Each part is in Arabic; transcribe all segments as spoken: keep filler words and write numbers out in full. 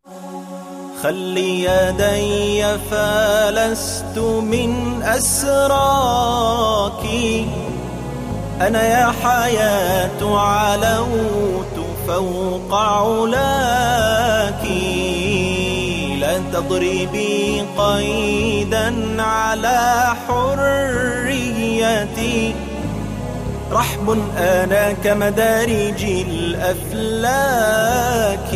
خلي يدي فلست من أسراك، أنا يا حياة علوت فوق علاك. لا تضربي قيدا على حريتي، رحب أنا كمدارج الأفلاك.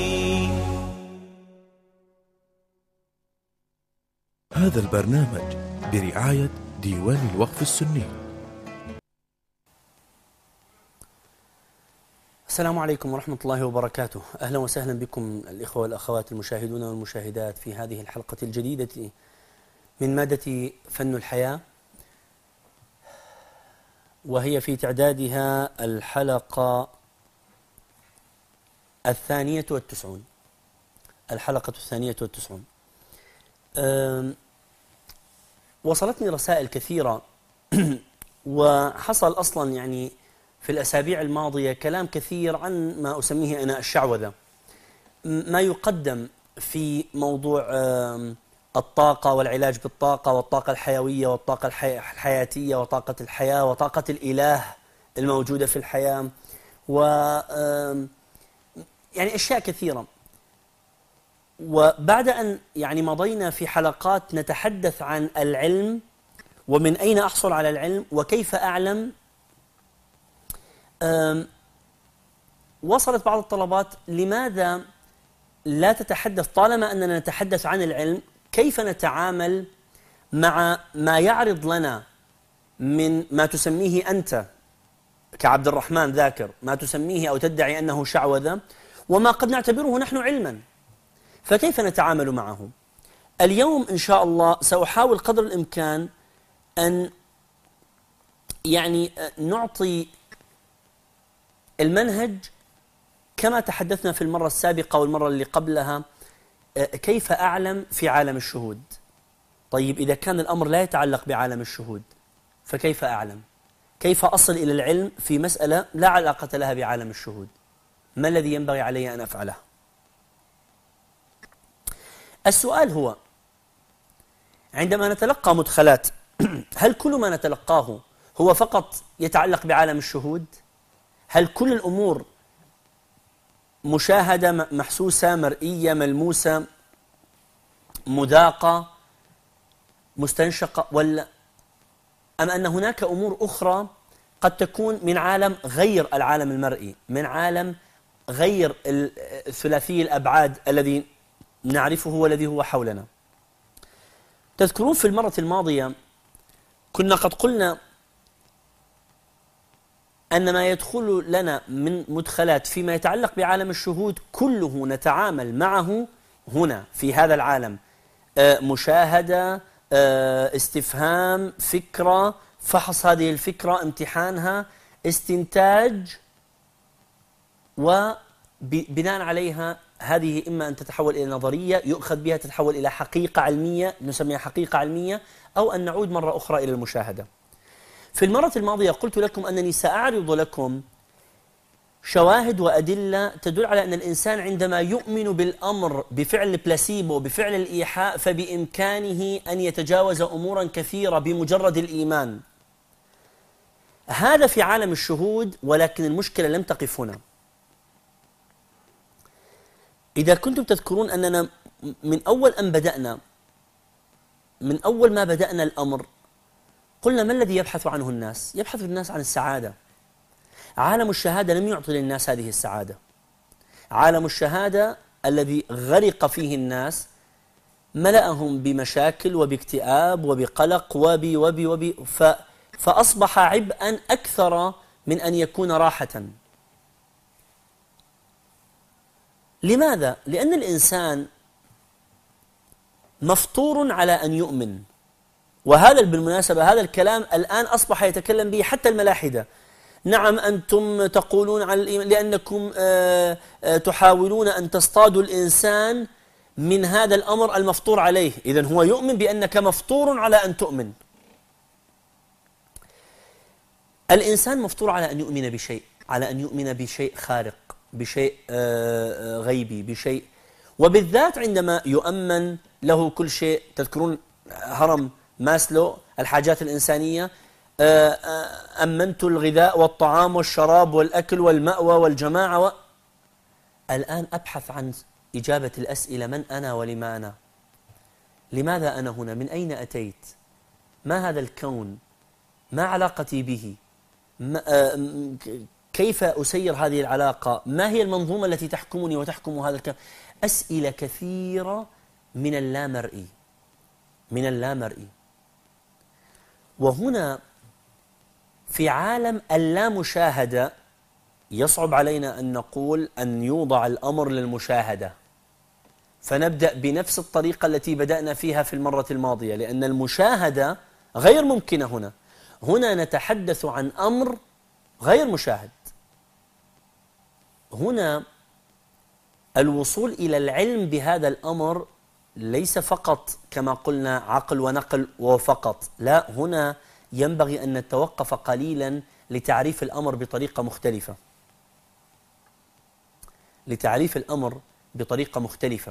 هذا البرنامج برعاية ديوان الوقف السني. السلام عليكم ورحمة الله وبركاته. أهلا وسهلا بكم الإخوة والأخوات المشاهدون والمشاهدات في هذه الحلقة الجديدة من مادة فن الحياة، وهي في تعدادها الحلقة الثانية والتسعون الحلقة الثانية والتسعون. وصلتني رسائل كثيرة وحصل أصلا يعني في الأسابيع الماضية كلام كثير عن ما أسميه أنا الشعوذة، ما يقدم في موضوع الطاقة والعلاج بالطاقة والطاقة الحيوية والطاقة الحياتية وطاقة الحياة وطاقة الإله الموجودة في الحياة، و يعني أشياء كثيرة. وبعد أن يعني مضينا في حلقات نتحدث عن العلم ومن أين أحصل على العلم وكيف أعلم، وصلت بعض الطلبات لماذا لا تتحدث طالما أننا نتحدث عن العلم، كيف نتعامل مع ما يعرض لنا من ما تسميه أنت كعبد الرحمن ذاكر، ما تسميه أو تدعي أنه شعوذة، وما قد نعتبره نحن علما، فكيف نتعامل معه؟ اليوم إن شاء الله سأحاول قدر الإمكان أن يعني نعطي المنهج كما تحدثنا في المرة السابقة والمرة اللي قبلها، كيف أعلم في عالم الشهود. طيب إذا كان الأمر لا يتعلق بعالم الشهود فكيف أعلم؟ كيف أصل إلى العلم في مسألة لا علاقة لها بعالم الشهود؟ ما الذي ينبغي علي أن أفعله؟ السؤال هو: عندما نتلقى مدخلات هل كل ما نتلقاه هو فقط يتعلق بعالم الشهود؟ هل كل الأمور مشاهدة محسوسة مرئية ملموسة مذاقة مستنشقة، ولا أم أن هناك أمور أخرى قد تكون من عالم غير العالم المرئي، من عالم غير الثلاثي الأبعاد الذي نعرفه والذي هو حولنا؟ تذكرون في المرة الماضية كنا قد قلنا أن ما يدخل لنا من مدخلات فيما يتعلق بعالم الشهود كله نتعامل معه هنا في هذا العالم، مشاهدة، استفهام، فكرة، فحص هذه الفكرة، امتحانها، استنتاج، وبناء عليها هذه إما أن تتحول إلى نظرية يؤخذ بها تتحول إلى حقيقة علمية نسميها حقيقة علمية، أو أن نعود مرة أخرى إلى المشاهدة. في المرة الماضية قلت لكم أنني سأعرض لكم شواهد وأدلة تدل على أن الإنسان عندما يؤمن بالأمر بفعل البلاسيبو بفعل الإيحاء فبإمكانه أن يتجاوز أمورا كثيرة بمجرد الإيمان. هذا في عالم الشهود، ولكن المشكلة لم تقف هنا. إذا كنتم تذكرون أننا من أول أن بدأنا من أول ما بدأنا الأمر قلنا ما الذي يبحث عنه الناس؟ يبحث الناس عن السعادة. عالم الشهادة لم يعطي للناس هذه السعادة. عالم الشهادة الذي غرق فيه الناس ملأهم بمشاكل وباكتئاب وبقلق وبي وبي وبي ف فأصبح عبئا أكثر من أن يكون راحة. لماذا؟ لأن الإنسان مفطور على أن يؤمن، وهذا بالمناسبة هذا الكلام الآن أصبح يتكلم به حتى الملاحدة. نعم أنتم تقولون على الإيمان لأنكم آآ آآ تحاولون أن تصطادوا الإنسان من هذا الأمر المفطور عليه، إذن هو يؤمن بأنك مفطور على أن تؤمن. الإنسان مفطور على أن يؤمن بشيء، على أن يؤمن بشيء خارق، بشيء غيبي، بشيء، وبالذات عندما يؤمن له كل شيء. تذكرون هرم ماسلو الحاجات الإنسانية، أمنت الغذاء والطعام والشراب والأكل والمأوى والجماعة و... الآن أبحث عن إجابة الأسئلة: من أنا ولما أنا؟ لماذا أنا هنا؟ من أين أتيت؟ ما هذا الكون؟ ما علاقتي به؟ ما كيف أسير هذه العلاقة؟ ما هي المنظومة التي تحكمني وتحكم هذا الكون؟ أسئلة كثيرة من اللامرئي، من اللامرئي. وهنا في عالم اللامشاهدة يصعب علينا أن نقول أن يوضع الأمر للمشاهدة، فنبدأ بنفس الطريقة التي بدأنا فيها في المرة الماضية، لأن المشاهدة غير ممكنة هنا. هنا نتحدث عن أمر غير مشاهد. هنا الوصول إلى العلم بهذا الأمر ليس فقط كما قلنا عقل ونقل وفقط، لا، هنا ينبغي أن نتوقف قليلا لتعريف الأمر بطريقة مختلفة، لتعريف الأمر بطريقة مختلفة.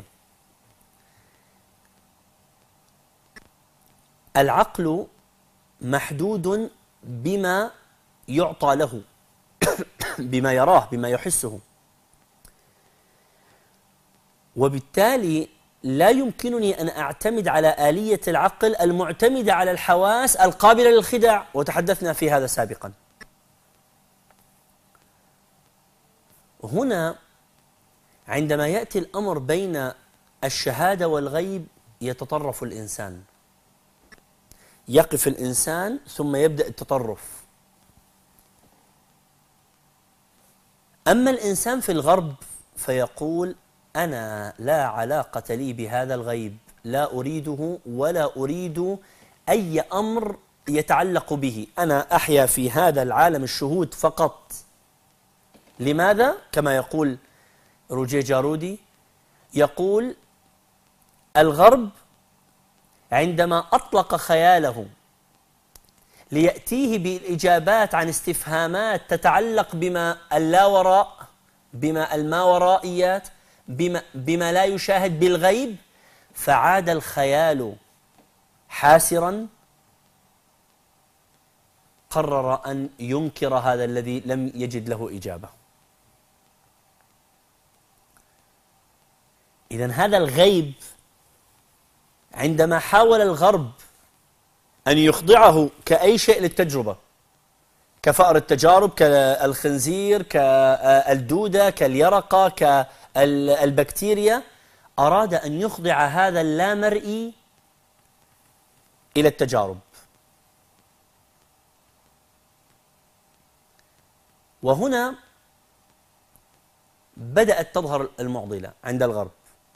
العقل محدود بما يعطى له، بما يراه، بما يحسه، وبالتالي لا يمكنني أن أعتمد على آلية العقل المعتمدة على الحواس القابلة للخداع، وتحدثنا في هذا سابقا. هنا عندما يأتي الأمر بين الشهادة والغيب يتطرف الإنسان، يقف الإنسان ثم يبدأ التطرف. أما الإنسان في الغرب فيقول: أنا لا علاقة لي بهذا الغيب، لا أريده ولا أريد أي أمر يتعلق به، أنا أحيا في هذا العالم الشهود فقط. لماذا؟ كما يقول روجيه جارودي، يقول: الغرب عندما أطلق خياله ليأتيه بالإجابات عن استفهامات تتعلق بما اللاوراء، بما الماورائيات، بما, بما لا يشاهد بالغيب، فعاد الخيال حاسرا، قرر أن ينكر هذا الذي لم يجد له إجابة. إذن هذا الغيب عندما حاول الغرب أن يخضعه كأي شيء للتجربة، كفأر التجارب، كالخنزير، كالدودة، كاليرقة، كالبكتيريا، أراد أن يخضع هذا اللامرئي إلى التجارب. وهنا بدأت تظهر المعضلة عند الغرب،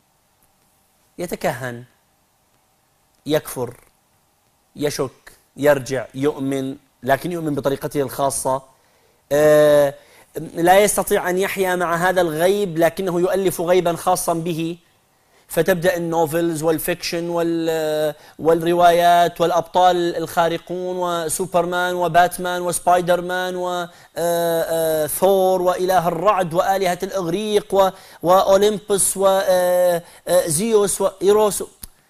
يتكهن، يكفر، يشك، يرجع، يؤمن، لكن يؤمن بطريقته الخاصة، آه لا يستطيع أن يحيا مع هذا الغيب لكنه يؤلف غيبا خاصا به، فتبدأ النوفلز والفيكشن والروايات والأبطال الخارقون وسوبرمان وباتمان وسبايدر مان وثور وإله الرعد وآلهة الإغريق وأوليمبوس وزيوس وإيروس،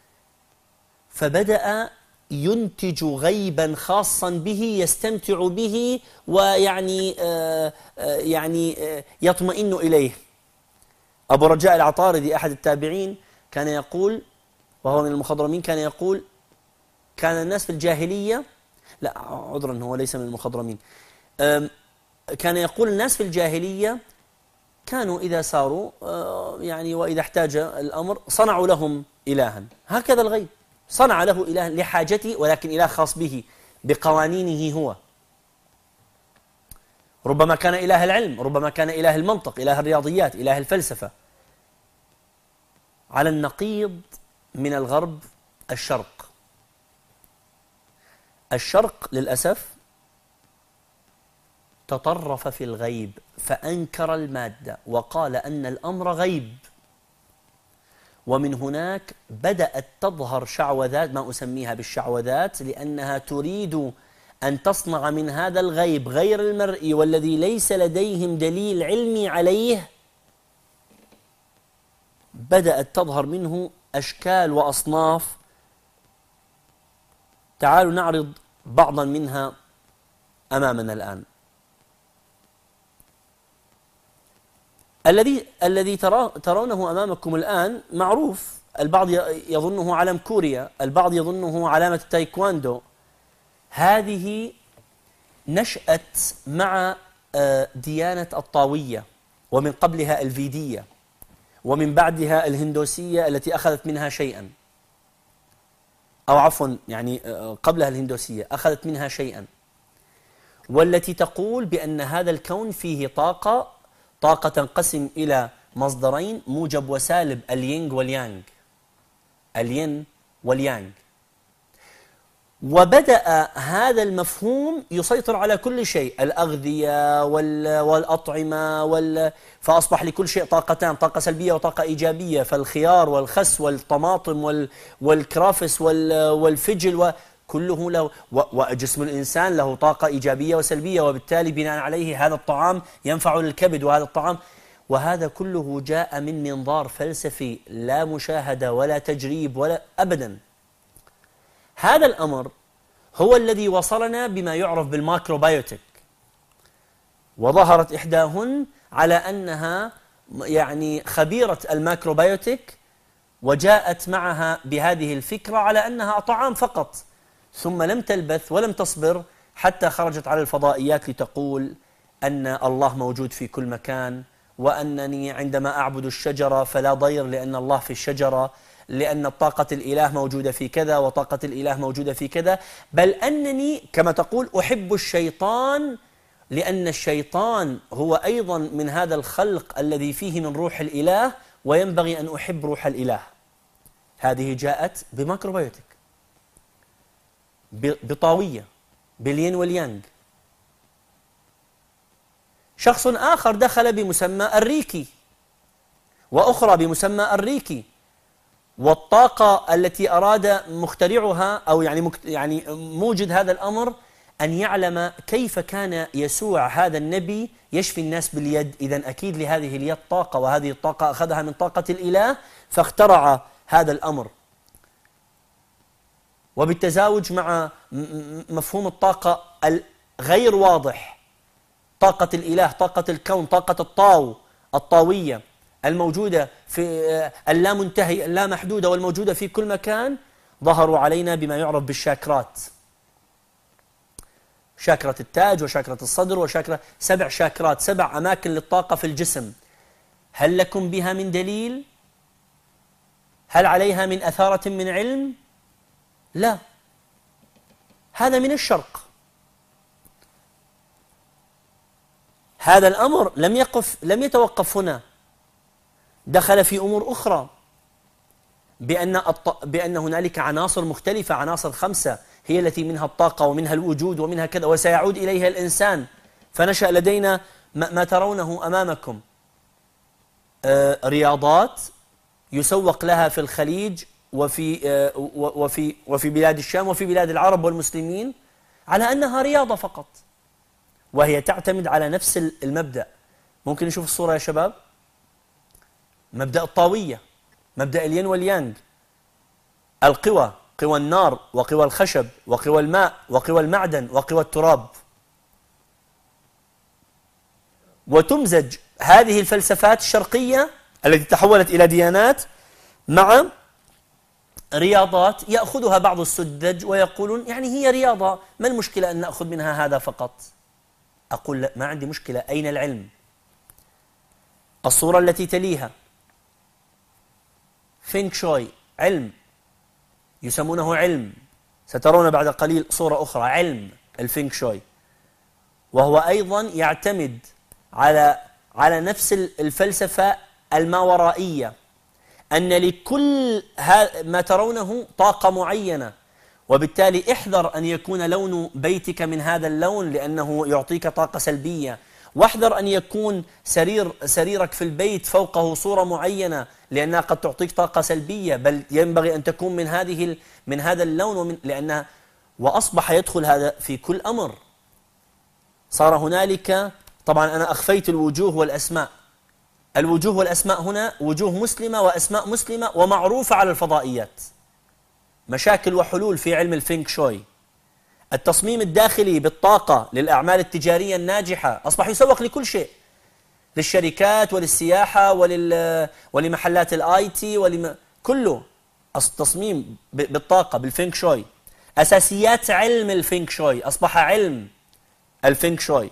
فبدأ ينتج غيبا خاصا به يستمتع به ويعني يعني يطمئن إليه. أبو رجاء العطاردي أحد التابعين كان يقول، وهو من المخضرمين، كان يقول: كان الناس في الجاهلية، لا عذرا هو ليس من المخضرمين، كان يقول الناس في الجاهلية كانوا إذا ساروا يعني وإذا احتاج الأمر صنعوا لهم إلها، هكذا الغيب، صنع له إله لحاجته ولكن إله خاص به بقوانينه هو، ربما كان إله العلم، ربما كان إله المنطق، إله الرياضيات، إله الفلسفة. على النقيض من الغرب الشرق. الشرق للأسف تطرف في الغيب فأنكر المادة وقال أن الأمر غيب، ومن هناك بدأت تظهر شعوذات، ما أسميها بالشعوذات، لأنها تريد أن تصنع من هذا الغيب غير المرئي والذي ليس لديهم دليل علمي عليه بدأت تظهر منه أشكال وأصناف. تعالوا نعرض بعضا منها أمامنا الآن. الذي الذي ترونه أمامكم الآن معروف، البعض يظنه علم كوريا، البعض يظنه علامة التايكواندو. هذه نشأت مع ديانة الطاوية، ومن قبلها الفيدية، ومن بعدها الهندوسية التي أخذت منها شيئا، أو عفوا يعني قبلها الهندوسية أخذت منها شيئا، والتي تقول بأن هذا الكون فيه طاقة طاقة تنقسم إلى مصدرين، موجب وسالب، الينغ واليانغ، الين واليانغ. وبدأ هذا المفهوم يسيطر على كل شيء، الأغذية والأطعمة وال... فأصبح لكل شيء طاقتان، طاقة سلبية وطاقة إيجابية، فالخيار والخس والطماطم وال... والكرافس وال... والفجل وكله له، و... وجسم الإنسان له طاقة إيجابية وسلبية، وبالتالي بناء عليه هذا الطعام ينفع للكبد وهذا الطعام، وهذا كله جاء من منظار فلسفي، لا مشاهدة ولا تجريب ولا أبدا. هذا الأمر هو الذي وصلنا بما يعرف بالماكروبيوتيك، وظهرت إحداهن على أنها يعني خبيرة الماكروبيوتيك، وجاءت معها بهذه الفكرة على أنها طعام فقط، ثم لم تلبث ولم تصبر حتى خرجت على الفضائيات لتقول أن الله موجود في كل مكان، وأنني عندما أعبد الشجرة فلا ضير لأن الله في الشجرة، لأن طاقة الإله موجودة في كذا وطاقة الإله موجودة في كذا، بل أنني كما تقول أحب الشيطان لأن الشيطان هو أيضا من هذا الخلق الذي فيه من روح الإله، وينبغي أن أحب روح الإله. هذه جاءت بماكروبيوتيك، بطاوية، بالين واليانغ. شخص آخر دخل بمسمى الريكي، وأخرى بمسمى الريكي، والطاقة التي أراد مخترعها أو يعني يعني موجد هذا الأمر أن يعلم كيف كان يسوع هذا النبي يشفي الناس باليد، إذن أكيد لهذه اليد طاقة، وهذه الطاقة أخذها من طاقة الإله، فاخترع هذا الأمر. وبالتزاوج مع مفهوم الطاقة الغير واضح، طاقة الإله، طاقة الكون، طاقة الطاو، الطاوية الموجودة في اللامنتهي اللامحدودة والموجودة في كل مكان، ظهروا علينا بما يعرف بالشاكرات، شاكرة التاج وشاكرة الصدر وشاكرة، سبع شاكرات، سبع أماكن للطاقة في الجسم. هل لكم بها من دليل؟ هل عليها من أثارة من علم؟ لا، هذا من الشرق. هذا الأمر لم يقف لم يتوقف هنا، دخل في أمور أخرى، بأن الط... بأن هنالك عناصر مختلفة، عناصر خمسة هي التي منها الطاقة ومنها الوجود ومنها كذا، وسيعود إليها الإنسان. فنشأ لدينا ما, ما ترونه أمامكم، آه رياضات يسوق لها في الخليج وفي آه وفي وفي بلاد الشام وفي بلاد العرب والمسلمين على أنها رياضة فقط، وهي تعتمد على نفس المبدأ. ممكن نشوف الصورة يا شباب؟ مبدأ الطاوية، مبدأ الين واليانغ، القوى، قوى النار وقوى الخشب وقوى الماء وقوى المعدن وقوى التراب. وتمزج هذه الفلسفات الشرقية التي تحولت إلى ديانات مع رياضات يأخذها بعض السذج ويقولون يعني هي رياضة، ما المشكلة أن نأخذ منها هذا فقط؟ أقول لا، ما عندي مشكلة، أين العلم؟ الصورة التي تليها فينغ شوي، علم، يسمونه علم، سترون بعد قليل صورة أخرى، علم الفينغ شوي، وهو أيضا يعتمد على على نفس الفلسفة الماورائية، أن لكل ما ترونه طاقة معينة، وبالتالي احذر أن يكون لون بيتك من هذا اللون لأنه يعطيك طاقة سلبية، واحذر أن يكون سرير سريرك في البيت فوقه صورة معينة لأنها قد تعطيك طاقة سلبية، بل ينبغي أن تكون من هذه من هذا اللون، ومن لأنها وأصبح يدخل هذا في كل أمر. صار هنالك، طبعا أنا أخفيت الوجوه والأسماء، الوجوه والأسماء هنا وجوه مسلمة وأسماء مسلمة ومعروفة على الفضائيات. مشاكل وحلول في علم الفينغ شوي. التصميم الداخلي بالطاقة للأعمال التجارية الناجحة أصبح يسوق لكل شيء، للشركات وللسياحة ولل... ولمحلات الاي تي ولم... كله التصميم بالطاقة بالفينغ شوي. أساسيات علم الفينغ شوي أصبح علم الفينغ شوي.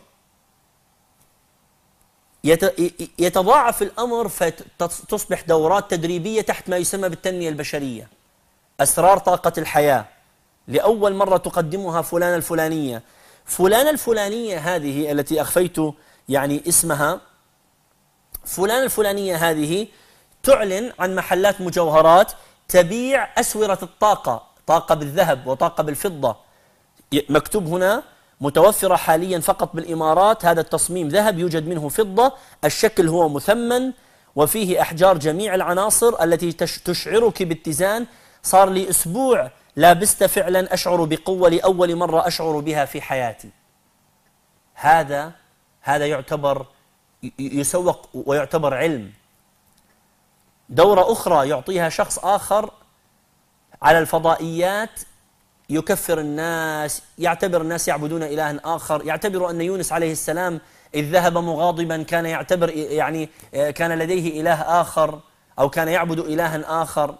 يتضاعف الأمر فتصبح دورات تدريبية تحت ما يسمى بالتنمية البشرية. أسرار طاقة الحياة لأول مرة تقدمها فلانة الفلانية. فلانة الفلانية هذه التي أخفيت يعني اسمها، فلانة الفلانية هذه تعلن عن محلات مجوهرات تبيع أسورة الطاقة، طاقة بالذهب وطاقة بالفضة. مكتوب هنا متوفرة حاليا فقط بالإمارات، هذا التصميم ذهب يوجد منه فضة، الشكل هو مثمن وفيه أحجار جميع العناصر التي تشعرك باتزان. صار لي أسبوع لابست فعلا أشعر بقوة لأول مرة أشعر بها في حياتي. هذا هذا يعتبر يسوق ويعتبر علم. دورة أخرى يعطيها شخص آخر على الفضائيات يكفر الناس، يعتبر الناس يعبدون إلها آخر، يعتبر أن يونس عليه السلام إذ ذهب مغاضبا كان يعتبر يعني كان لديه إله آخر أو كان يعبد إلها آخر.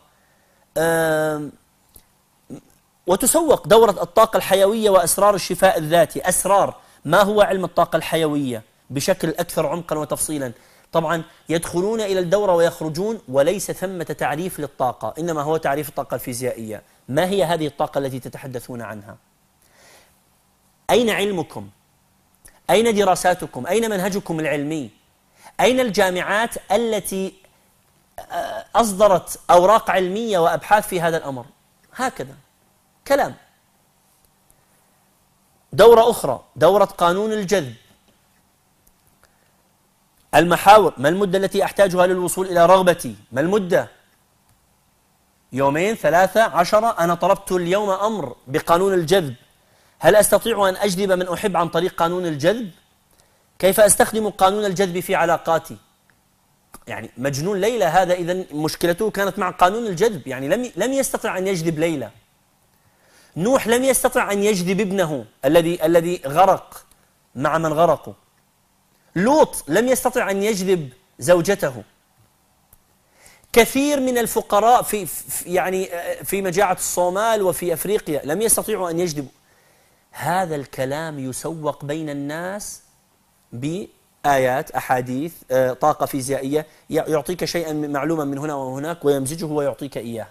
وتسوق دورة الطاقة الحيوية وأسرار الشفاء الذاتي. أسرار ما هو علم الطاقة الحيوية بشكل أكثر عمقا وتفصيلا. طبعا يدخلون إلى الدورة ويخرجون وليس ثمة تعريف للطاقة، إنما هو تعريف الطاقة الفيزيائية. ما هي هذه الطاقة التي تتحدثون عنها؟ أين علمكم؟ أين دراساتكم؟ أين منهجكم العلمي؟ أين الجامعات التي أصدرت أوراق علمية وأبحاث في هذا الأمر؟ هكذا كلام. دورة أخرى دورة قانون الجذب. المحاور: ما المدة التي أحتاجها للوصول إلى رغبتي؟ ما المدة؟ يومين، ثلاثة، عشرة؟ أنا طلبت اليوم أمر بقانون الجذب. هل أستطيع أن أجذب من أحب عن طريق قانون الجذب؟ كيف أستخدم قانون الجذب في علاقاتي؟ يعني مجنون ليلى هذا إذن مشكلته كانت مع قانون الجذب، يعني لم لم يستطع أن يجذب ليلى. نوح لم يستطع أن يجذب ابنه الذي الذي غرق مع من غرقوا. لوط لم يستطع أن يجذب زوجته. كثير من الفقراء في يعني في مجاعة الصومال وفي أفريقيا لم يستطيعوا أن يجذبوا. هذا الكلام يسوق بين الناس بآيات، أحاديث، طاقة فيزيائية، يعطيك شيئا معلوما من هنا وهناك ويمزجه ويعطيك إياه.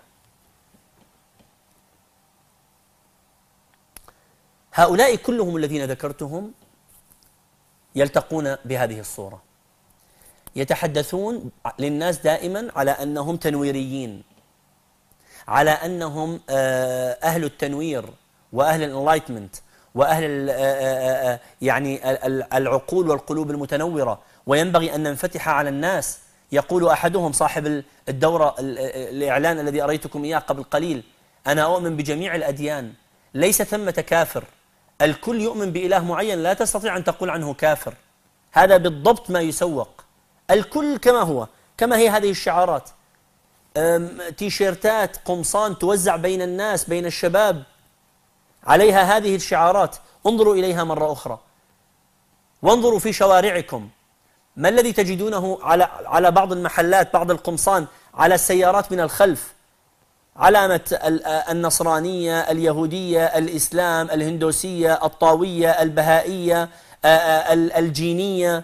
هؤلاء كلهم الذين ذكرتهم يلتقون بهذه الصورة، يتحدثون للناس دائما على أنهم تنويريين، على أنهم أهل التنوير وأهل الانلايتمنت وأهل يعني العقول والقلوب المتنورة، وينبغي أن ننفتح على الناس. يقول أحدهم صاحب الدورة الإعلان الذي أريتكم إياه قبل قليل: أنا أؤمن بجميع الأديان، ليس ثمة كافر، الكل يؤمن بإله معين، لا تستطيع أن تقول عنه كافر. هذا بالضبط ما يسوق، الكل كما هو، كما هي هذه الشعارات، تيشيرتات، قمصان توزع بين الناس، بين الشباب، عليها هذه الشعارات. انظروا إليها مرة أخرى، وانظروا في شوارعكم ما الذي تجدونه على على بعض المحلات، بعض القمصان على السيارات من الخلف، علامة النصرانية، اليهودية، الإسلام، الهندوسية، الطاوية، البهائية، الجينية،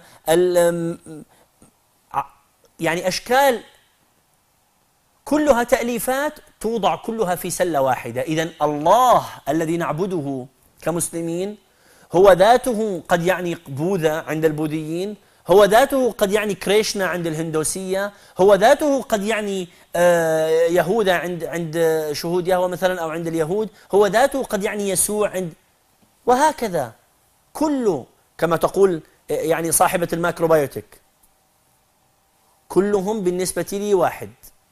يعني أشكال كلها تأليفات توضع كلها في سلة واحدة. إذن الله الذي نعبده كمسلمين هو ذاته قد يعني بوذا عند البوذيين، هو ذاته قد يعني كريشنا عند الهندوسية، هو ذاته قد يعني يهوذا عند عند شهود يهوه مثلا أو عند اليهود، هو ذاته قد يعني يسوع عند، وهكذا كله كما تقول يعني صاحبة الماكروبيوتيك، كلهم بالنسبة لي واحد.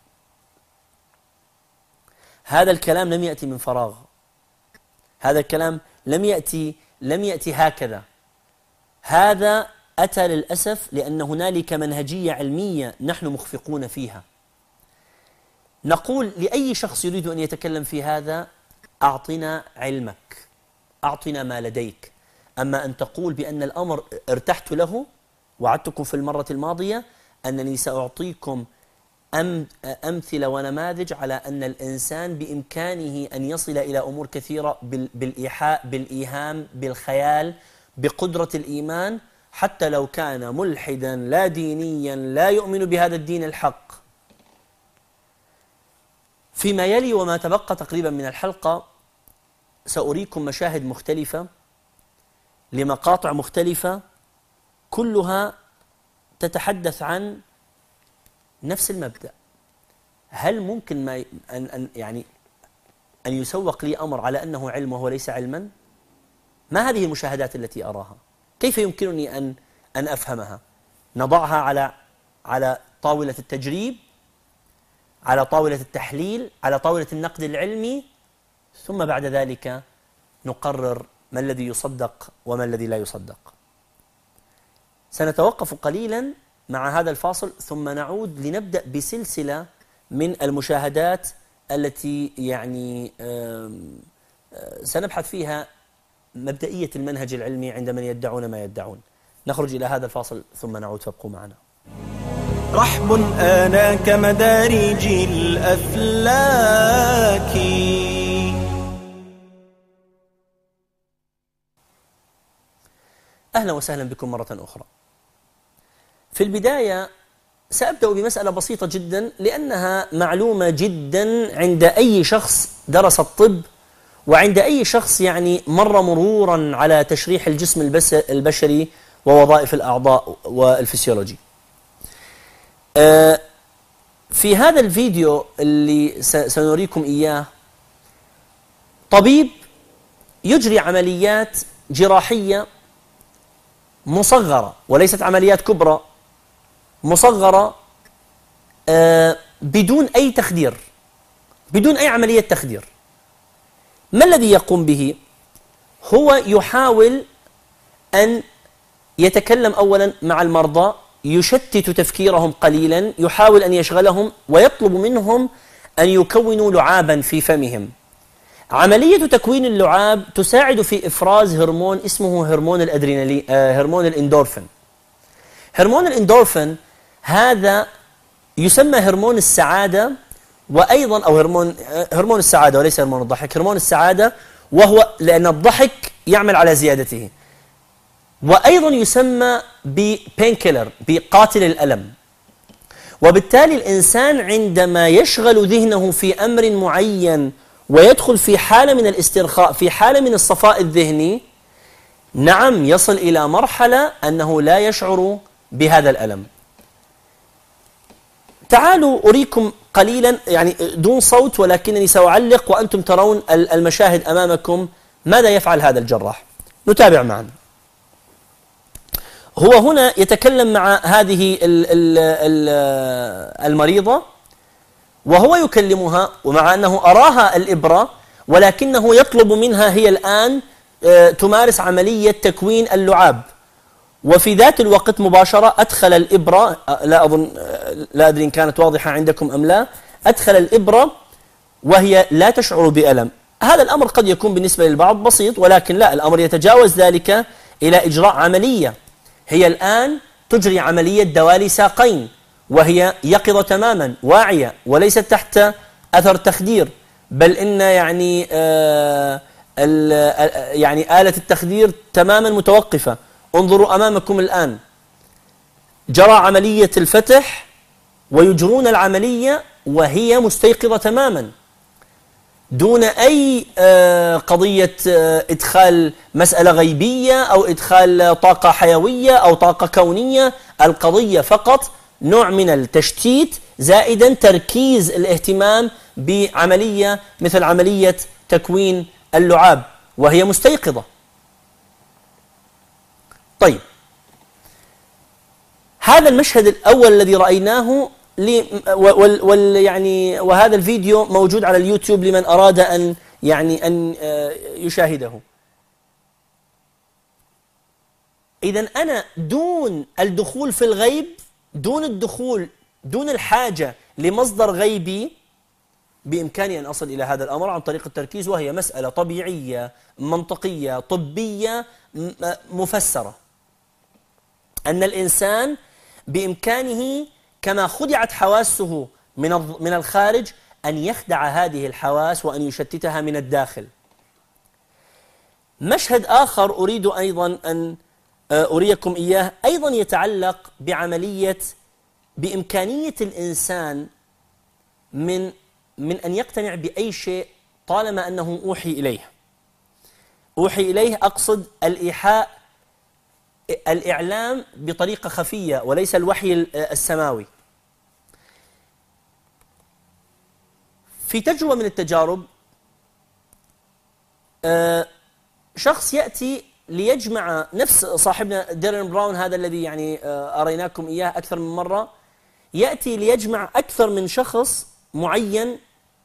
هذا الكلام لم يأتي من فراغ، هذا الكلام لم يأتي لم يأتي هكذا. هذا أتى للأسف لأن هنالك منهجية علمية نحن مخفقون فيها. نقول لأي شخص يريد أن يتكلم في هذا: أعطنا علمك، أعطنا ما لديك. أما أن تقول بأن الأمر ارتحت له، وعدتكم في المرة الماضية أنني سأعطيكم أمثلة ونماذج على أن الإنسان بإمكانه أن يصل إلى أمور كثيرة بالإيحاء، بالإيهام، بالخيال، بقدرة الإيمان، حتى لو كان ملحدا لا دينيا لا يؤمن بهذا الدين الحق. فيما يلي وما تبقى تقريبا من الحلقة سأريكم مشاهد مختلفة لمقاطع مختلفة، كلها تتحدث عن نفس المبدأ. هل ممكن ما أن أن يعني أن يسوق لي أمر على أنه علم وهو ليس علما؟ ما هذه المشاهدات التي أراها؟ كيف يمكنني أن أن أفهمها؟ نضعها على على طاولة التجريب، على طاولة التحليل، على طاولة النقد العلمي، ثم بعد ذلك نقرر ما الذي يصدق وما الذي لا يصدق. سنتوقف قليلا مع هذا الفاصل ثم نعود لنبدأ بسلسلة من المشاهدات التي يعني سنبحث فيها مبدئية المنهج العلمي عند من يدعون ما يدعون. نخرج إلى هذا الفاصل ثم نعود، فابقوا معنا. رحب آنا كمدارج الأفلاك. أهلا وسهلا بكم مرة أخرى. في البداية سأبدأ بمسألة بسيطة جدا لأنها معلومة جدا عند أي شخص درس الطب، وعند أي شخص يعني مر مرورا على تشريح الجسم البشري ووظائف الأعضاء والفسيولوجي. في هذا الفيديو اللي سنريكم إياه طبيب يجري عمليات جراحية مصغرة، وليست عمليات كبرى، مصغرة بدون أي تخدير، بدون أي عملية تخدير. ما الذي يقوم به؟ هو يحاول أن يتكلم أولا مع المرضى، يشتت تفكيرهم قليلا، يحاول أن يشغلهم ويطلب منهم أن يكونوا لعابا في فمهم. عملية تكوين اللعاب تساعد في إفراز هرمون اسمه هرمون الأدرينالين، آه هرمون الإندورفين. هرمون الإندورفين هذا يسمى هرمون السعادة، وأيضا أو هرمون هرمون السعادة وليس هرمون الضحك، هرمون السعادة، وهو لأن الضحك يعمل على زيادته. وأيضا يسمى ببين كيلر، بقاتل الألم. وبالتالي الإنسان عندما يشغل ذهنه في أمر معين ويدخل في حالة من الاسترخاء، في حالة من الصفاء الذهني، نعم يصل إلى مرحلة أنه لا يشعر بهذا الألم. تعالوا أريكم قليلا يعني دون صوت، ولكنني سأعلق وأنتم ترون المشاهد أمامكم ماذا يفعل هذا الجراح. نتابع معا. هو هنا يتكلم مع هذه المريضة وهو يكلمها، ومع أنه أراها الإبرة ولكنه يطلب منها هي الآن تمارس عملية تكوين اللعاب. وفي ذات الوقت مباشرة أدخل الإبرة، لا أظن لا أدري إن كانت واضحة عندكم أم لا، أدخل الإبرة وهي لا تشعر بألم. هذا الأمر قد يكون بالنسبة للبعض بسيط، ولكن لا، الأمر يتجاوز ذلك إلى إجراء عملية. هي الآن تجري عملية دوالي ساقين وهي يقظة تماما، واعية، وليست تحت أثر تخدير، بل إن يعني آه يعني آلة التخدير تماما متوقفة. انظروا أمامكم الآن، جرى عملية الفتح ويجرون العملية وهي مستيقظة تماما، دون أي آه قضية آه إدخال مسألة غيبية أو إدخال طاقة حيوية أو طاقة كونية. القضية فقط نوع من التشتيت زائدا تركيز الاهتمام بعملية مثل عملية تكوين اللعاب وهي مستيقظة. طيب، هذا المشهد الأول الذي رأيناه وال وال يعني وهذا الفيديو موجود على اليوتيوب لمن أراد أن يعني أن يشاهده. إذا أنا دون الدخول في الغيب، دون الدخول دون الحاجة لمصدر غيبي، بإمكاني أن أصل إلى هذا الأمر عن طريق التركيز، وهي مسألة طبيعية منطقية طبية مفسرة، أن الإنسان بإمكانه كما خدعت حواسه من من الخارج أن يخدع هذه الحواس وأن يشتتها من الداخل. مشهد آخر أريد أيضا أن أريكم إياه أيضا يتعلق بعملية بإمكانية الإنسان من من أن يقتنع بأي شيء طالما أنه أوحي إليه. أوحي إليه أقصد الإيحاء، الإعلام بطريقة خفية وليس الوحي السماوي. في تجربة من التجارب شخص يأتي ليجمع، نفس صاحبنا ديرين براون هذا الذي يعني أريناكم إياه أكثر من مرة، يأتي ليجمع أكثر من شخص معين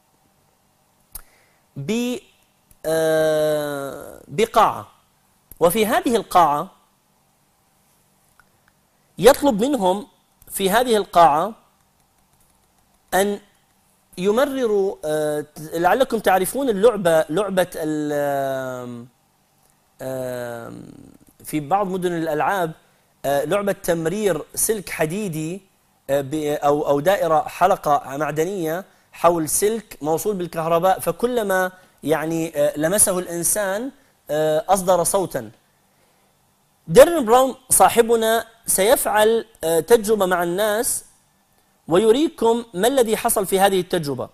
بقاعة، وفي هذه القاعة يطلب منهم في هذه القاعة أن يمرروا، لعلكم تعرفون اللعبة، لعبة في بعض مدن الألعاب لعبة تمرير سلك حديدي أو أو دائرة حلقة معدنية حول سلك موصول بالكهرباء، فكلما يعني لمسه الإنسان أصدر صوتا. ديرين براون صاحبنا سيفعل تجربة مع الناس ويريكم ما الذي حصل في هذه التجربة.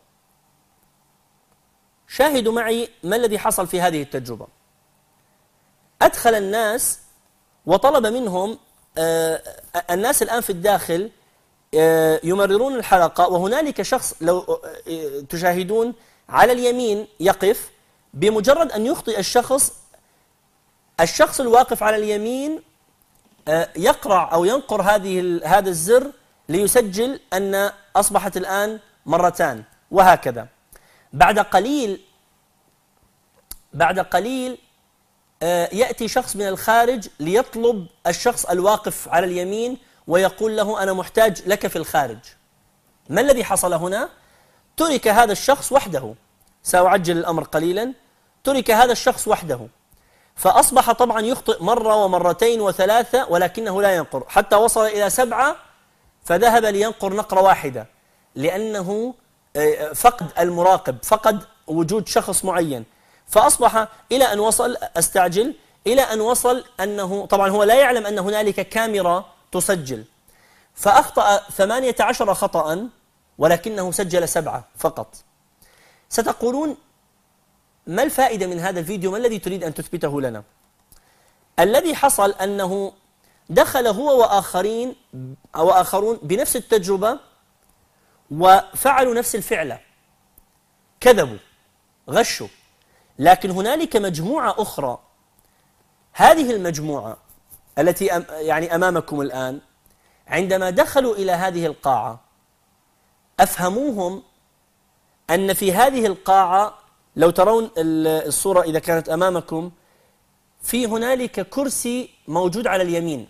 شاهدوا معي ما الذي حصل في هذه التجربة. أدخل الناس وطلب منهم، الناس الآن في الداخل يمررون الحلقة، وهنالك شخص لو تشاهدون على اليمين يقف، بمجرد أن يخطئ الشخص الشخص الواقف على اليمين يقرع أو ينقر هذه هذا الزر ليسجل أن أصبحت الآن مرتان، وهكذا. بعد قليل بعد قليل يأتي شخص من الخارج ليطلب الشخص الواقف على اليمين ويقول له أنا محتاج لك في الخارج. ما الذي حصل هنا؟ ترك هذا الشخص وحده، سأعجل الأمر قليلا، ترك هذا الشخص وحده، فأصبح طبعا يخطئ مرة ومرتين وثلاثة ولكنه لا ينقر، حتى وصل إلى سبعة فذهب لينقر نقرة واحدة، لأنه فقد المراقب، فقد وجود شخص معين. فأصبح إلى أن وصل، أستعجل، إلى أن وصل أنه طبعا هو لا يعلم أن هنالك كاميرا تسجل، فأخطأ ثمانية عشر خطأ ولكنه سجل سبعة فقط. ستقولون ما الفائدة من هذا الفيديو؟ ما الذي تريد أن تثبته لنا؟ الذي حصل أنه دخل هو وآخرين أو آخرون بنفس التجربة وفعلوا نفس الفعلة، كذبوا، غشوا، لكن هنالك مجموعة أخرى. هذه المجموعة التي يعني أمامكم الآن عندما دخلوا إلى هذه القاعة أفهموهم أن في هذه القاعة، لو ترون الصورة إذا كانت أمامكم، في هنالك كرسي موجود على اليمين.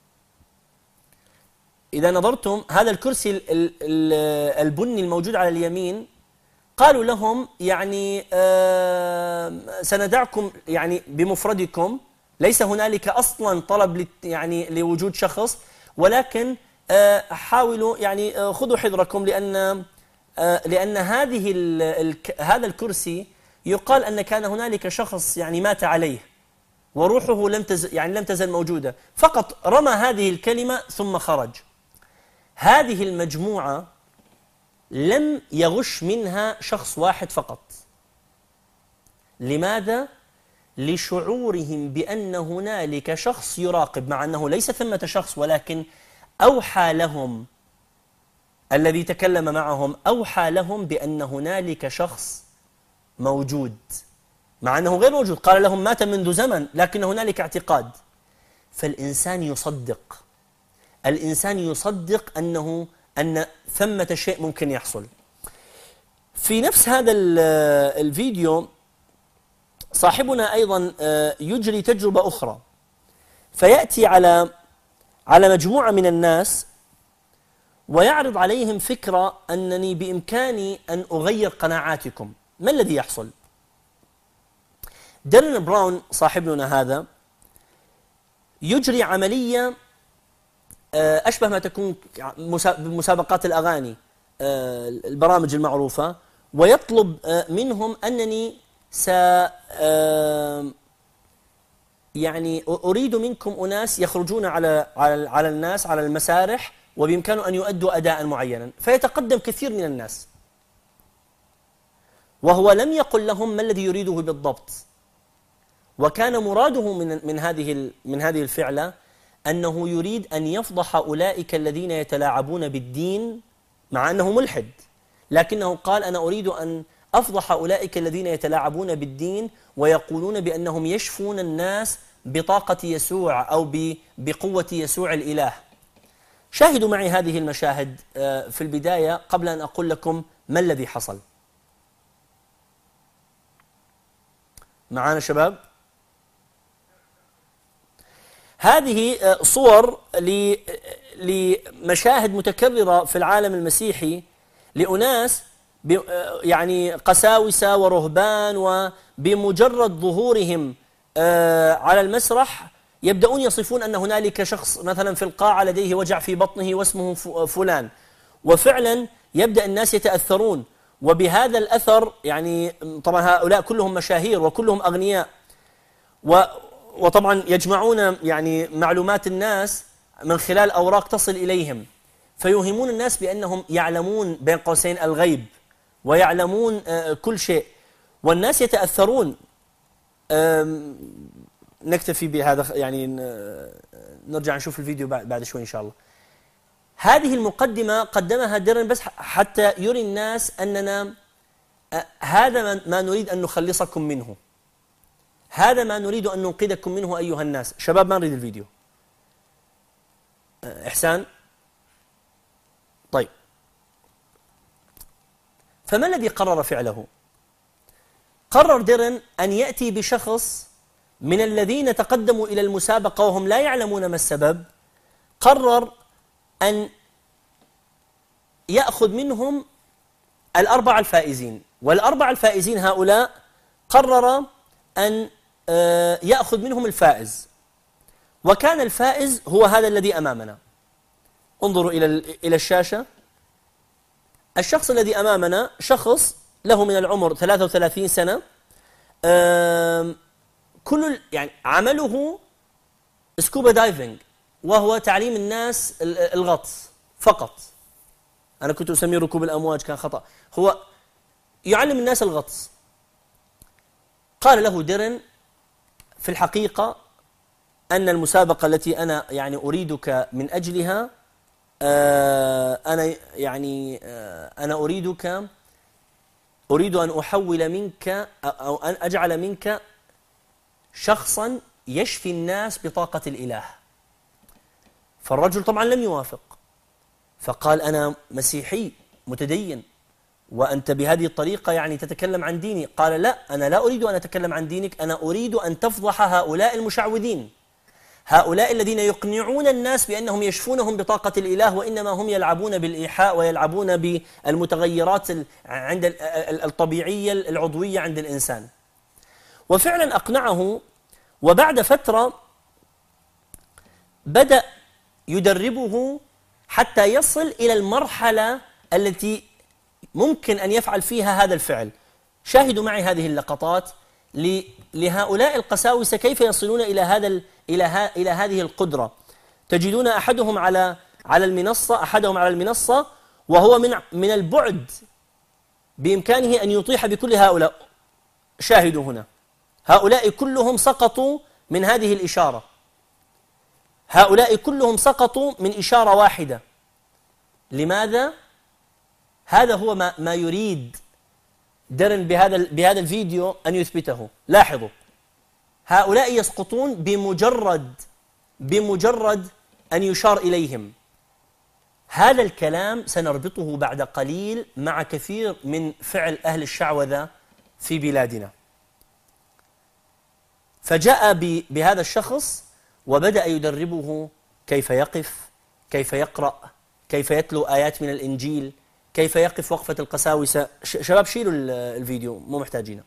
إذا نظرتم هذا الكرسي البني الموجود على اليمين، قالوا لهم يعني آه سندعكم يعني بمفردكم، ليس هنالك أصلا طلب يعني لوجود شخص، ولكن آه حاولوا يعني آه خذوا حذركم، لأن آه لأن هذه ال ال هذا الكرسي يقال أن كان هنالك شخص يعني مات عليه وروحه لم تزل يعني لم تزل موجودة، فقط رمى هذه الكلمة ثم خرج. هذه المجموعة لم يغش منها شخص واحد فقط. لماذا؟ لشعورهم بأن هنالك شخص يراقب، مع أنه ليس ثمة شخص، ولكن أوحى لهم الذي تكلم معهم، أوحى لهم بأن هنالك شخص موجود، مع أنه غير موجود. قال لهم مات منذ زمن، لكن هنالك اعتقاد. فالإنسان يصدق، الإنسان يصدق أنه أن ثمة شيء ممكن يحصل. في نفس هذا الفيديو صاحبنا أيضا يجري تجربة أخرى. فيأتي على على مجموعة من الناس ويعرض عليهم فكرة أنني بإمكاني أن أغير قناعاتكم. ما الذي يحصل؟ دارين براون صاحبنا هذا يجري عملية أشبه ما تكون بمسابقات الأغاني، البرامج المعروفة، ويطلب منهم أنني س يعني أريد منكم أناس يخرجون على على على الناس على المسارح وبإمكانه أن يؤدوا أداء معينا، فيتقدم كثير من الناس وهو لم يقل لهم ما الذي يريده بالضبط. وكان مراده من من هذه من هذه الفعلة أنه يريد أن يفضح أولئك الذين يتلاعبون بالدين، مع أنه ملحد، لكنه قال أنا أريد أن أفضح أولئك الذين يتلاعبون بالدين ويقولون بأنهم يشفون الناس بطاقة يسوع أو بقوة يسوع الإله. شاهدوا معي هذه المشاهد في البداية قبل أن أقول لكم ما الذي حصل. معانا شباب؟ هذه صور لمشاهد متكررة في العالم المسيحي لأناس يعني قساوسة ورهبان، وبمجرد ظهورهم على المسرح يبدأون يصفون أن هنالك شخص مثلا في القاعة لديه وجع في بطنه واسمه فلان، وفعلا يبدأ الناس يتأثرون. وبهذا الأثر يعني طبعا هؤلاء كلهم مشاهير وكلهم أغنياء، وطبعا يجمعون يعني معلومات الناس من خلال أوراق تصل إليهم، فيوهمون الناس بأنهم يعلمون بين قوسين الغيب ويعلمون كل شيء، والناس يتأثرون. نكتفي بهذا، يعني نرجع نشوف الفيديو بعد شوي إن شاء الله. هذه المقدمة قدمها ديرن بس حتى يري الناس أننا هذا ما نريد أن نخلصكم منه، هذا ما نريد أن ننقذكم منه أيها الناس. شباب ما نريد الفيديو. إحسان؟ طيب، فما الذي قرر فعله؟ قرر ديرن أن يأتي بشخص من الذين تقدموا إلى المسابقة وهم لا يعلمون ما السبب. قرر أن يأخذ منهم الأربعة الفائزين، والأربعة الفائزين هؤلاء قرر أن يأخذ منهم الفائز، وكان الفائز هو هذا الذي أمامنا. انظروا إلى إلى الشاشة. الشخص الذي أمامنا شخص له من العمر ثلاثة وثلاثين سنة، كل يعني عمله سكوبا دايفنج، وهو تعليم الناس الغطس فقط. أنا كنت أسميه ركوب الأمواج، كان خطأ. هو يعلم الناس الغطس. قال له ديرن في الحقيقة أن المسابقة التي أنا يعني أريدك من أجلها، أنا يعني أنا أريدك أريد أن أحول منك أو أن أجعل منك شخصا يشفي الناس بطاقة الإله. فالرجل طبعا لم يوافق، فقال أنا مسيحي متدين وأنت بهذه الطريقة يعني تتكلم عن ديني. قال لا، أنا لا أريد أن أتكلم عن دينك، أنا أريد أن تفضح هؤلاء المشعوذين، هؤلاء الذين يقنعون الناس بأنهم يشفونهم بطاقة الإله، وإنما هم يلعبون بالإيحاء ويلعبون بالمتغيرات عند الطبيعية العضوية عند الإنسان. وفعلا أقنعه، وبعد فترة بدأ يدربه حتى يصل إلى المرحلة التي ممكن أن يفعل فيها هذا الفعل. شاهدوا معي هذه اللقطات لهؤلاء القساوسة كيف يصلون إلى هذا إلى ها إلى هذه القدرة. تجدون أحدهم على على المنصة أحدهم على المنصة وهو من من البعد بإمكانه أن يطيح بكل هؤلاء. شاهدوا هنا، هؤلاء كلهم سقطوا من هذه الإشارة، هؤلاء كلهم سقطوا من إشارة واحدة. لماذا؟ هذا هو ما ما يريد ديرن بهذا بهذا الفيديو أن يثبته. لاحظوا، هؤلاء يسقطون بمجرد بمجرد أن يشار إليهم. هذا الكلام سنربطه بعد قليل مع كثير من فعل أهل الشعوذة في بلادنا. فجاء بهذا الشخص وبدأ يدربه كيف يقف، كيف يقرأ، كيف يتلو آيات من الإنجيل، كيف يقف وقفة القساوسة. شباب شيلوا الفيديو مو محتاجينه.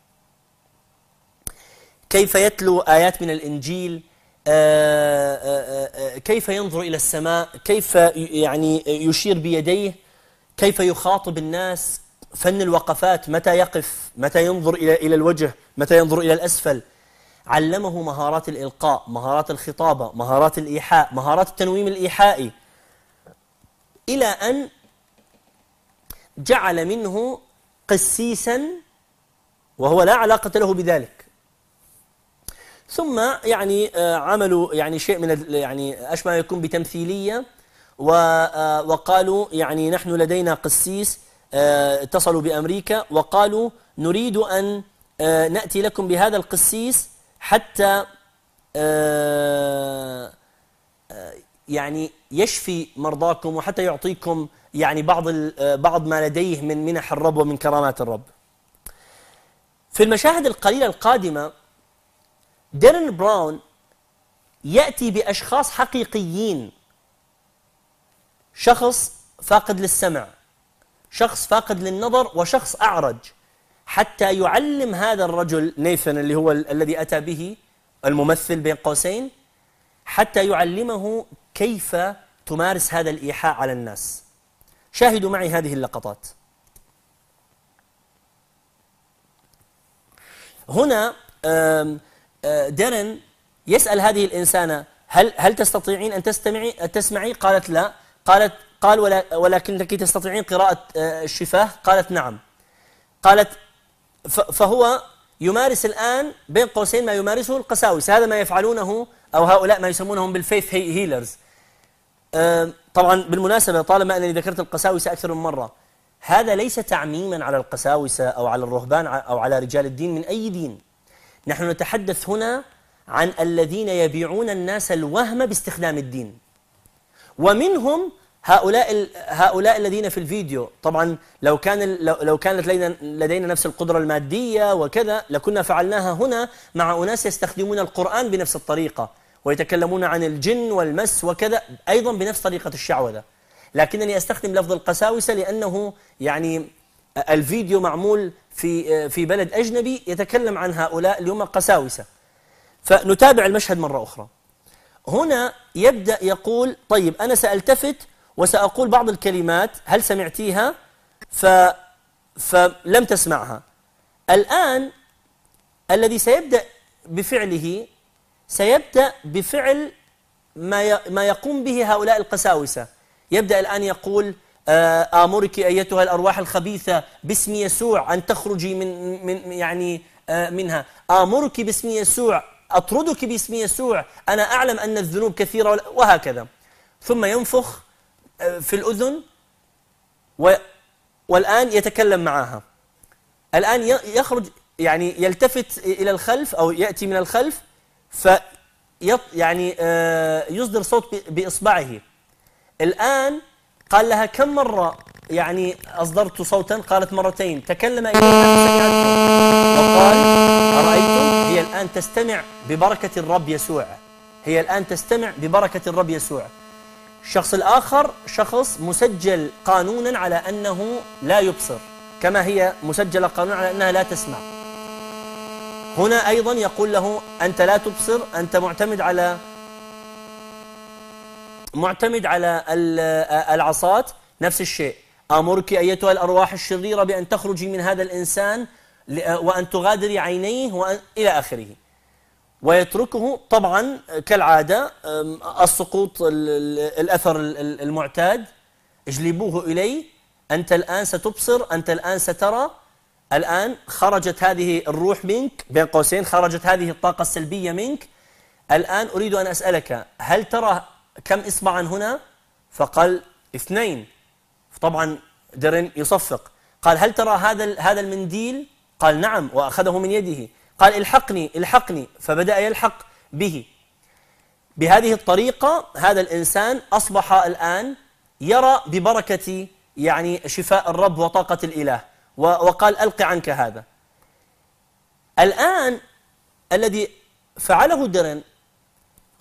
كيف يتلو آيات من الإنجيل، آآ آآ كيف ينظر إلى السماء، كيف يعني يشير بيديه، كيف يخاطب الناس، فن الوقفات، متى يقف، متى ينظر إلى إلى الوجه، متى ينظر إلى الأسفل. علمه مهارات الإلقاء، مهارات الخطابة، مهارات الإيحاء، مهارات التنويم الإيحائي، إلى أن جعل منه قسيسا وهو لا علاقة له بذلك. ثم يعني عملوا يعني شيء من يعني أشبه يكون بتمثيلية، وقالوا يعني نحن لدينا قسيس، اتصلوا بأمريكا وقالوا نريد أن نأتي لكم بهذا القسيس حتى يعني يشفي مرضاكم وحتى يعطيكم يعني بعض بعض ما لديه من منح الرب ومن كرامات الرب. في المشاهد القليلة القادمة ديرين براون يأتي بأشخاص حقيقيين، شخص فاقد للسمع، شخص فاقد للنظر، وشخص أعرج، حتى يعلم هذا الرجل نيثن اللي هو ال الذي أتى به الممثل بين قوسين، حتى يعلمه كيف تمارس هذا الإيحاء على الناس. شاهدوا معي هذه اللقطات. هنا ديرين يسأل هذه الإنسانة هل هل تستطيعين أن تستمعي تسمعي؟ قالت لا. قالت قال ولا ولكنك تستطيعين قراءة الشفاه؟ قالت نعم. قالت فهو يمارس الآن بين قوسين ما يمارسه القساوسة، هذا ما يفعلونه أو هؤلاء ما يسمونهم بالفيث هيلرز. طبعا بالمناسبة طالما أنني ذكرت القساوسة أكثر من مرة، هذا ليس تعميما على القساوسة أو على الرهبان أو على رجال الدين من أي دين. نحن نتحدث هنا عن الذين يبيعون الناس الوهم باستخدام الدين، ومنهم هؤلاء هؤلاء الذين في الفيديو. طبعا لو كان لو كانت لدينا لدينا نفس القدرة المادية وكذا لكنا فعلناها هنا مع أناس يستخدمون القرآن بنفس الطريقة ويتكلمون عن الجن والمس وكذا أيضا بنفس طريقة الشعوذة. لكنني أستخدم لفظ القساوسة لأنه يعني الفيديو معمول في في بلد أجنبي يتكلم عن هؤلاء اللي هم قساوسة. فنتابع المشهد مرة أخرى. هنا يبدأ يقول طيب أنا سألتفت وسأقول بعض الكلمات، هل سمعتيها؟ ف فلم تسمعها. الآن الذي سيبدأ بفعله سيبدأ بفعل ما ما يقوم به هؤلاء القساوسة. يبدأ الآن يقول آمرك أيتها الأرواح الخبيثة باسم يسوع أن تخرجي من من يعني منها، آمرك باسم يسوع، أطردك باسم يسوع، أنا أعلم أن الذنوب كثيرة، وهكذا. ثم ينفخ في الأذن والآن يتكلم معها. الآن يخرج يعني يلتفت إلى الخلف أو يأتي من الخلف في يعني يصدر صوت بإصبعه. الآن قال لها كم مرة يعني أصدرت صوتا؟ قالت مرتين. تكلم إليها فسمعته وقال أرأيتم، هي الآن تستمع ببركة الرب يسوع، هي الآن تستمع ببركة الرب يسوع. الشخص الآخر شخص مسجل قانونا على أنه لا يبصر، كما هي مسجلة قانونا على أنها لا تسمع. هنا أيضا يقول له أنت لا تبصر، أنت معتمد على معتمد على العصات. نفس الشيء، آمرك أيتها الأرواح الشريرة بأن تخرجي من هذا الإنسان وأن تغادري عينيه وأن إلى آخره. ويتركه طبعا كالعادة السقوط الأثر المعتاد، اجلبوه إلي، أنت الآن ستبصر، أنت الآن سترى، الآن خرجت هذه الروح منك، بين قوسين خرجت هذه الطاقة السلبية منك. الآن أريد أن أسألك هل ترى كم إصبعا هنا؟ فقال اثنين. طبعا ديرين يصفق. قال هل ترى هذا هذا المنديل؟ قال نعم، وأخذه من يده. قال الحقني الحقني، فبدأ يلحق به. بهذه الطريقة هذا الإنسان أصبح الآن يرى ببركة يعني شفاء الرب وطاقة الإله، وقال ألق عنك هذا. الآن الذي فعله ديرين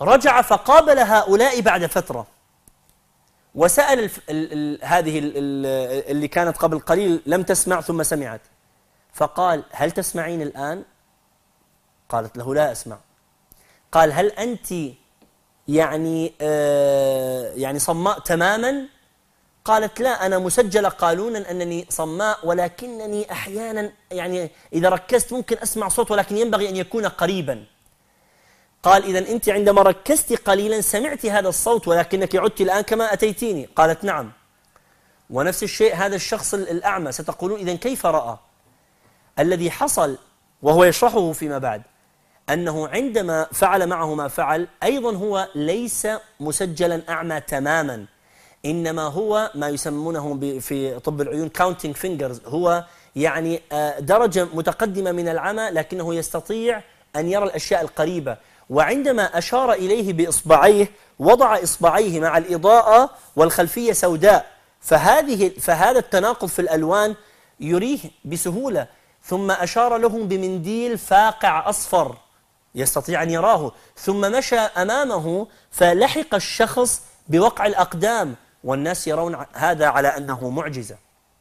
رجع فقابل هؤلاء بعد فترة وسأل الف... ال... ال... هذه ال... ال... اللي كانت قبل قليل لم تسمع ثم سمعت، فقال: هل تسمعين الآن؟ قالت له: لا أسمع. قال: هل أنت يعني آه يعني صماء تماما؟ قالت: لا، أنا مسجلة قانونا أنني صماء، ولكنني أحيانا يعني إذا ركزت ممكن أسمع صوت، ولكن ينبغي أن يكون قريبا. قال: إذا أنت عندما ركزت قليلا سمعت هذا الصوت، ولكنك عدت الآن كما أتيتيني. قالت: نعم. ونفس الشيء هذا الشخص الأعمى، ستقولون إذا كيف رأى؟ الذي حصل وهو يشرحه فيما بعد أنه عندما فعل معه ما فعل أيضا هو ليس مسجلا أعمى تماما، إنما هو ما يسمونه في طب العيون counting fingers، هو يعني درجة متقدمة من العمى، لكنه يستطيع أن يرى الأشياء القريبة. وعندما أشار إليه بإصبعيه وضع إصبعيه مع الإضاءة والخلفية سوداء، فهذه فهذا التناقض في الألوان يريه بسهولة. ثم أشار لهم بمنديل فاقع أصفر يستطيع أن يراه، ثم مشى أمامه فلحق الشخص بوقع الأقدام، والناس يرون هذا على أنه معجزة.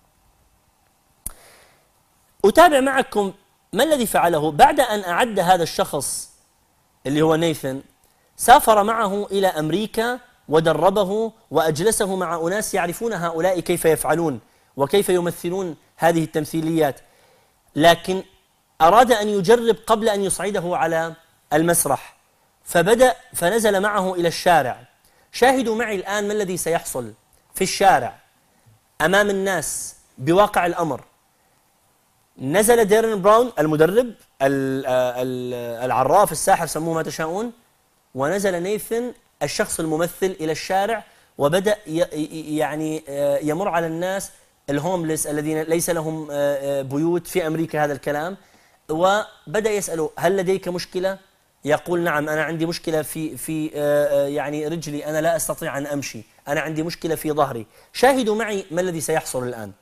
أتابع معكم ما الذي فعله. بعد أن أعد هذا الشخص اللي هو نيثن، سافر معه إلى أمريكا ودربه وأجلسه مع أناس يعرفون هؤلاء كيف يفعلون وكيف يمثلون هذه التمثيليات، لكن أراد أن يجرب قبل أن يصعده على المسرح، فبدأ فنزل معه إلى الشارع. شاهدوا معي الآن ما الذي سيحصل في الشارع أمام الناس بواقع الأمر. نزل ديرن براون المدرب العراف الساحر، سموه ما تشاءون، ونزل نيثن الشخص الممثل إلى الشارع، وبدأ يعني يمر على الناس الهوملس الذين ليس لهم بيوت في أمريكا، هذا الكلام، وبدأ يسأله: هل لديك مشكلة؟ يقول: نعم، أنا عندي مشكلة في في يعني رجلي، أنا لا أستطيع أن أمشي، أنا عندي مشكلة في ظهري. شاهدوا معي ما الذي سيحصل الآن.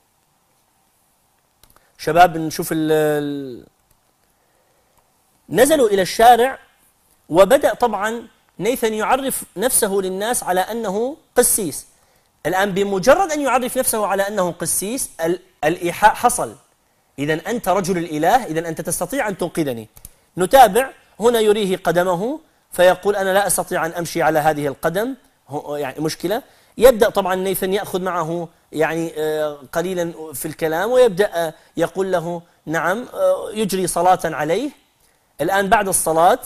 شباب نشوف ال ال نزلوا إلى الشارع، وبدأ طبعا نيثن يعرف نفسه للناس على أنه قسيس. الآن بمجرد أن يعرف نفسه على أنه قسيس الإيحاء حصل: إذا أنت رجل الإله، إذا أنت تستطيع أن تنقذني. نتابع. هنا يريه قدمه فيقول: أنا لا أستطيع أن أمشي على هذه القدم، يعني مشكلة. يبدأ طبعا نيثن يأخذ معه يعني قليلا في الكلام، ويبدأ يقول له: نعم، يجري صلاة عليه. الآن بعد الصلاة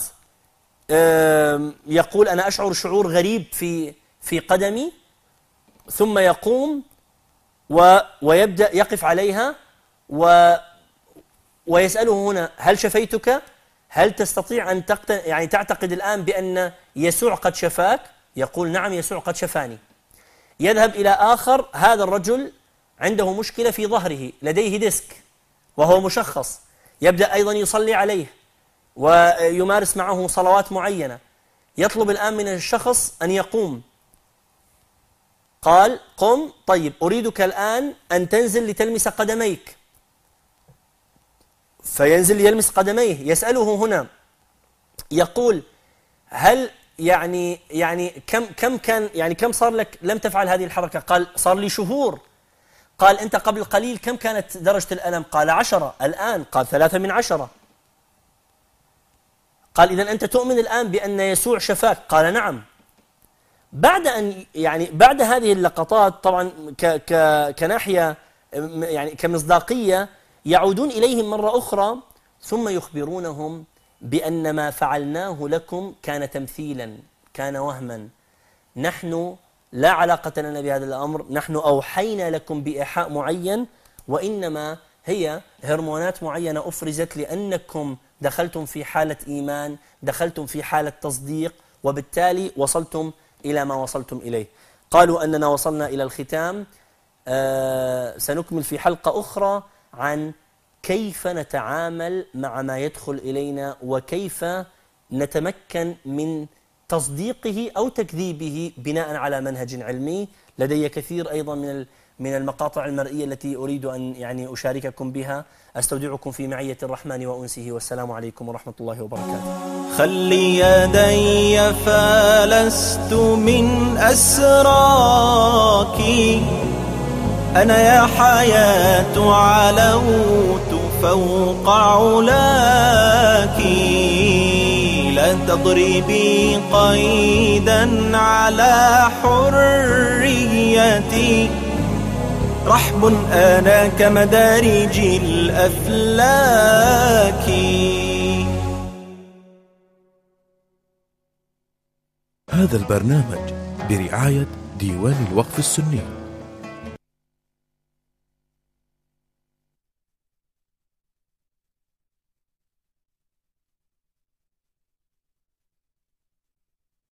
يقول: أنا أشعر شعور غريب في في قدمي، ثم يقوم و ويبدأ يقف عليها و ويسأله هنا: هل شفيتك؟ هل تستطيع أن تقت... يعني تعتقد الآن بأن يسوع قد شفاك؟ يقول: نعم، يسوع قد شفاني. يذهب إلى آخر، هذا الرجل عنده مشكلة في ظهره، لديه ديسك وهو مشخص، يبدأ أيضا يصلي عليه ويمارس معه صلوات معينة. يطلب الآن من الشخص أن يقوم. قال: قم. طيب، أريدك الآن أن تنزل لتلمس قدميك. فينزل يلمس قدميه. يسأله هنا، يقول: هل يعني يعني كم كم كان يعني كم صار لك لم تفعل هذه الحركة؟ قال: صار لي شهور. قال: أنت قبل قليل كم كانت درجة الألم؟ قال: عشرة. الآن؟ قال: ثلاثة من عشرة. قال: إذن أنت تؤمن الآن بأن يسوع شفاك؟ قال: نعم. بعد أن يعني بعد هذه اللقطات طبعا ك ك كناحية يعني كمصداقية، يعودون إليهم مرة أخرى ثم يخبرونهم بأن ما فعلناه لكم كان تمثيلا، كان وهما، نحن لا علاقة لنا بهذا الأمر، نحن أوحينا لكم بإيحاء معين، وإنما هي هرمونات معينة أفرزت لأنكم دخلتم في حالة إيمان، دخلتم في حالة تصديق، وبالتالي وصلتم إلى ما وصلتم إليه. قالوا أننا وصلنا إلى الختام. آه سنكمل في حلقة أخرى عن كيف نتعامل مع ما يدخل إلينا، وكيف نتمكن من تصديقه أو تكذيبه بناء على منهج علمي. لدي كثير أيضا من من المقاطع المرئية التي أريد أن يعني أشارككم بها. أستودعكم في معية الرحمن وأنسه، والسلام عليكم ورحمة الله وبركاته. خلي يدي فلست من أسراك، أنا يا حياة علوت فوق علاك، لا تضربي قيدا على حريتي، رحب أنا كمدارج الأفلاك. هذا البرنامج برعاية ديوان الوقف السني.